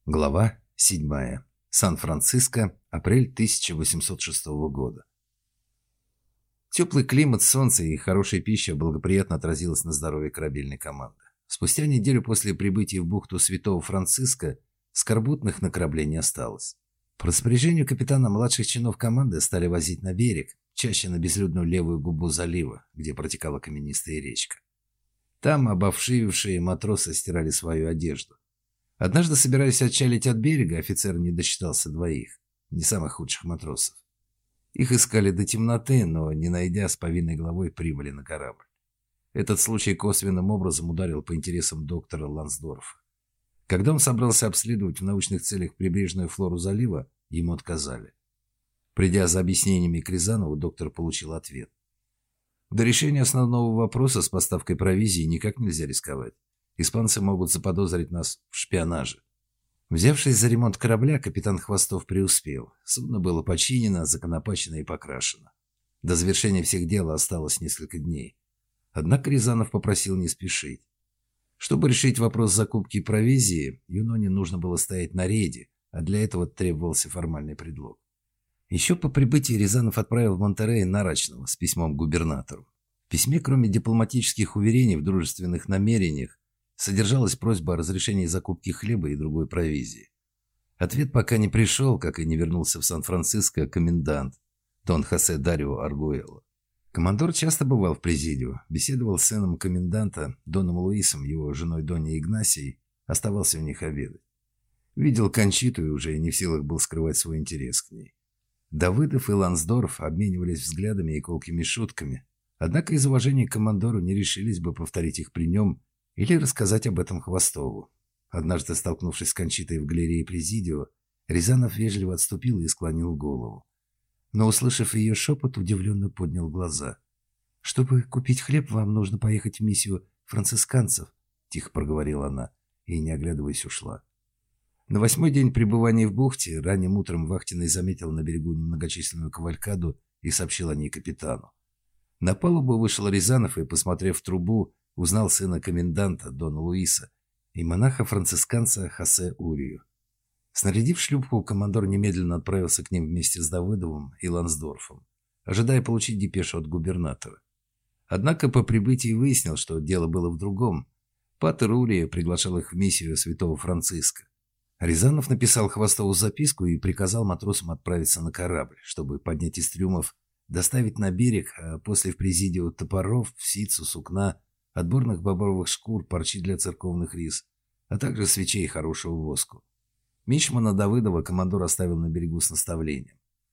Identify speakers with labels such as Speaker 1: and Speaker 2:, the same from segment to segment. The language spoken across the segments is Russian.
Speaker 1: Глава 7. Сан-Франциско, апрель 1806 года. Теплый климат, солнце и хорошая пища благоприятно отразилось на здоровье корабельной команды. Спустя неделю после прибытия в бухту Святого Франциска скорбутных на корабле не осталось. По распоряжению капитана младших чинов команды стали возить на берег, чаще на безлюдную левую губу залива, где протекала каменистая речка. Там обовшивившие матросы стирали свою одежду. Однажды, собираясь отчалить от берега, офицер не досчитался двоих, не самых худших матросов. Их искали до темноты, но, не найдя, с повинной головой прибыли на корабль. Этот случай косвенным образом ударил по интересам доктора Лансдорфа. Когда он собрался обследовать в научных целях прибрежную флору залива, ему отказали. Придя за объяснениями к Рязанову, доктор получил ответ. До решения основного вопроса с поставкой провизии никак нельзя рисковать. Испанцы могут заподозрить нас в шпионаже. Взявшись за ремонт корабля, капитан Хвостов преуспел. Судно было починено, законопачено и покрашено. До завершения всех дел осталось несколько дней. Однако Рязанов попросил не спешить. Чтобы решить вопрос закупки провизии, Юноне нужно было стоять на рейде, а для этого требовался формальный предлог. Еще по прибытии Рязанов отправил в Монтеррей Нарочного с письмом к губернатору. В письме, кроме дипломатических уверений в дружественных намерениях, содержалась просьба о разрешении закупки хлеба и другой провизии. Ответ пока не пришел, как и не вернулся в Сан-Франциско комендант Дон Хосе Дарио Аргуэлло. Командор часто бывал в Президио, беседовал с сыном коменданта Доном Луисом, его женой Доней Игнасией, оставался у них обедать. Видел Кончиту и уже не в силах был скрывать свой интерес к ней. Давыдов и Лансдорф обменивались взглядами и колкими шутками, однако из уважения к командору не решились бы повторить их при нем или рассказать об этом Хвостову. Однажды, столкнувшись с Кончитой в галерее Президио, Рязанов вежливо отступил и склонил голову. Но, услышав ее шепот, удивленно поднял глаза. «Чтобы купить хлеб, вам нужно поехать в миссию францисканцев», — тихо проговорила она и, не оглядываясь, ушла. На 8-й день пребывания в бухте ранним утром вахтенный заметил на берегу немногочисленную кавалькаду и сообщил о ней капитану. На палубу вышел Рязанов и, посмотрев в трубу, узнал сына коменданта Дона Луиса и монаха-францисканца Хосе Урию. Снарядив шлюпку, командор немедленно отправился к ним вместе с Давыдовым и Лансдорфом, ожидая получить депешу от губернатора. Однако по прибытии выяснил, что дело было в другом. Патер Урия приглашал их в миссию Святого Франциска. Рязанов написал Хвостову записку и приказал матросам отправиться на корабль, чтобы поднять из трюмов, доставить на берег, а после в Президио топоров, ситцу, сукна, отборных бобровых шкур, парчи для церковных рис, а также свечей и хорошего воску. Мичмана Давыдова командор оставил на берегу с наставлением.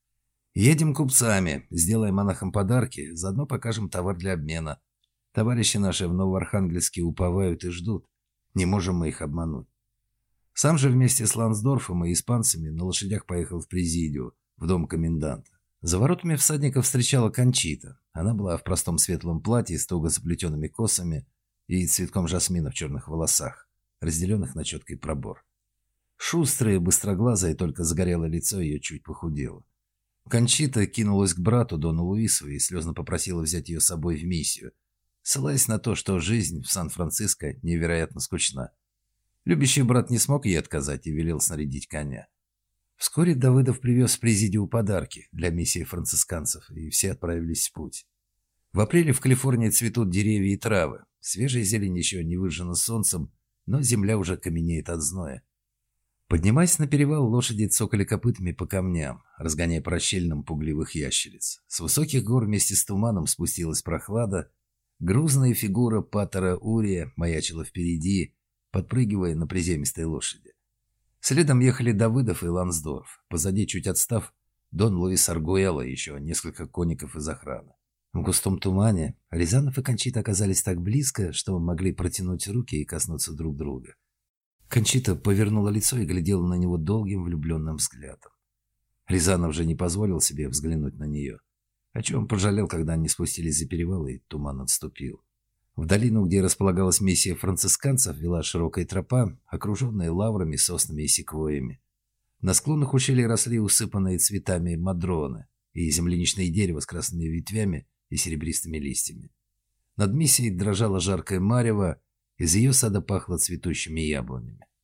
Speaker 1: «Едем купцами, сделаем монахам подарки, заодно покажем товар для обмена. Товарищи наши в Новоархангельске уповают и ждут. Не можем мы их обмануть». Сам же вместе с Лансдорфом и испанцами на лошадях поехал в Президио, в дом коменданта. За воротами всадников встречала Кончита. Она была в простом светлом платье с туго заплетенными косами и цветком жасмина в черных волосах, разделенных на четкий пробор. Шустрая, быстроглазая, только загорелое лицо ее чуть похудело. Кончита кинулась к брату Дону Луису и слезно попросила взять ее с собой в миссию, ссылаясь на то, что жизнь в Сан-Франциско невероятно скучна. Любящий брат не смог ей отказать и велел снарядить коня. Вскоре Давыдов привез в Президио подарки для миссии францисканцев, и все отправились в путь. В апреле в Калифорнии цветут деревья и травы. Свежая зелень еще не выжжена солнцем, но земля уже каменеет от зноя. Поднимаясь на перевал, лошади цокали копытами по камням, разгоняя по расщелинам пугливых ящериц. С высоких гор вместе с туманом спустилась прохлада. Грузная фигура патера Урия маячила впереди, подпрыгивая на приземистой лошади. Следом ехали Давыдов и Лансдорф. Позади, чуть отстав, Дон Луис Аргуэлло и еще несколько конников из охраны. В густом тумане Рязанов и Кончита оказались так близко, что могли протянуть руки и коснуться друг друга. Кончита повернула лицо и глядела на него долгим влюбленным взглядом. Рязанов же не позволил себе взглянуть на нее, о чем пожалел, когда они спустились за перевал и туман отступил. В долину, где располагалась миссия францисканцев, вела широкая тропа, окруженная лаврами, соснами и секвойями. На склонах ущелья росли усыпанные цветами мадроны и земляничное дерево с красными ветвями и серебристыми листьями. Над миссией дрожало жаркое марево, из ее сада пахло цветущими яблонями.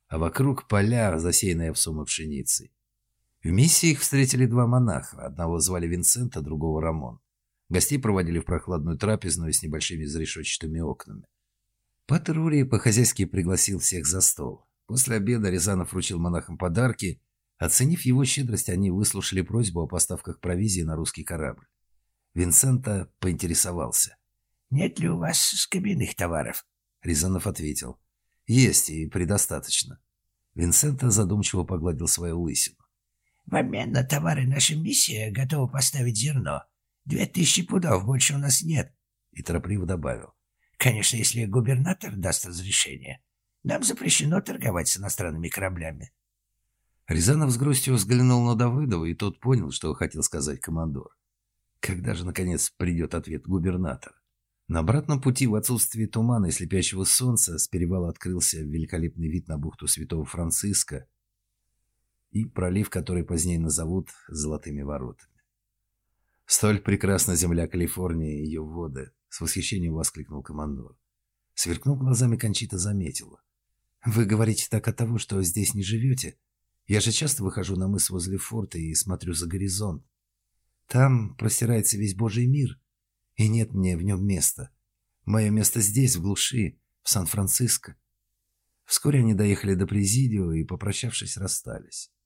Speaker 1: а вокруг поля, засеянные овсом и пшеницей. В миссии их встретили два монаха. Одного звали Винсент, а другого Рамон. Гостей проводили в прохладную трапезную с небольшими зарешетчатыми окнами. Патер Урий по-хозяйски пригласил всех за стол. После обеда Рязанов вручил монахам подарки. Оценив его щедрость, они выслушали просьбу о поставках провизии на русский корабль. Винсента поинтересовался.
Speaker 2: «Нет ли у вас скобяных товаров?»
Speaker 1: Рязанов ответил. «Есть, и предостаточно». Винсента задумчиво погладил свою лысину.
Speaker 2: «В обмен на товары наша миссия готова поставить зерно. 2000 пудов, больше у нас нет».
Speaker 1: И торопливо добавил.
Speaker 2: «Конечно, если губернатор даст разрешение. Нам запрещено торговать с иностранными кораблями».
Speaker 1: Рязанов с грустью взглянул на Давыдова, и тот понял, что хотел сказать командор. Когда же, наконец, придет ответ губернатора? На обратном пути в отсутствии тумана и слепящего солнца с перевала открылся великолепный вид на бухту Святого Франциска и пролив, который позднее назовут Золотыми воротами. «Столь прекрасна земля Калифорнии и ее воды!» — с восхищением воскликнул командор. Сверкнув глазами, Кончита заметила. «Вы говорите так от того, что здесь не живете? Я же часто выхожу на мыс возле форта и смотрю за горизонт. Там простирается весь Божий мир, и нет мне в нем места. Мое место здесь, в глуши, в Сан-Франциско». Вскоре они доехали до Президио и, попрощавшись, расстались.